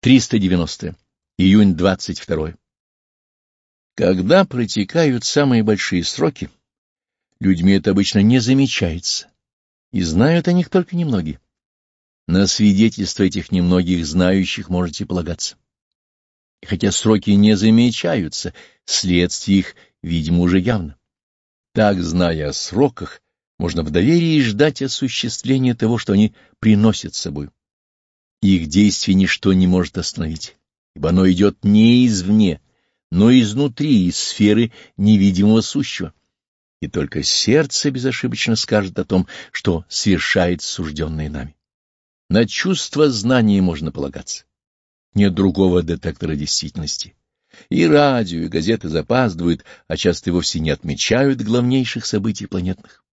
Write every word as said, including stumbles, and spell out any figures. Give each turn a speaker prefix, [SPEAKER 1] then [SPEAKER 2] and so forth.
[SPEAKER 1] триста девяностое. Июнь двадцать второе. Когда протекают самые большие сроки, людьми это обычно не замечается, и знают о них только немногие. На свидетельство этих немногих знающих можете полагаться. И хотя сроки не замечаются, следствие их, видимо, уже явно. Так, зная о сроках, можно в доверии ждать осуществления того, что они приносят с собой. Их действие ничто не может остановить, ибо оно идет не извне, но изнутри, из сферы невидимого сущего. И только сердце безошибочно скажет о том, что свершает сужденное нами. На чувство знания можно полагаться. Нет другого детектора действительности. И радио, и газеты запаздывают, а часто и вовсе не отмечают главнейших событий планетных.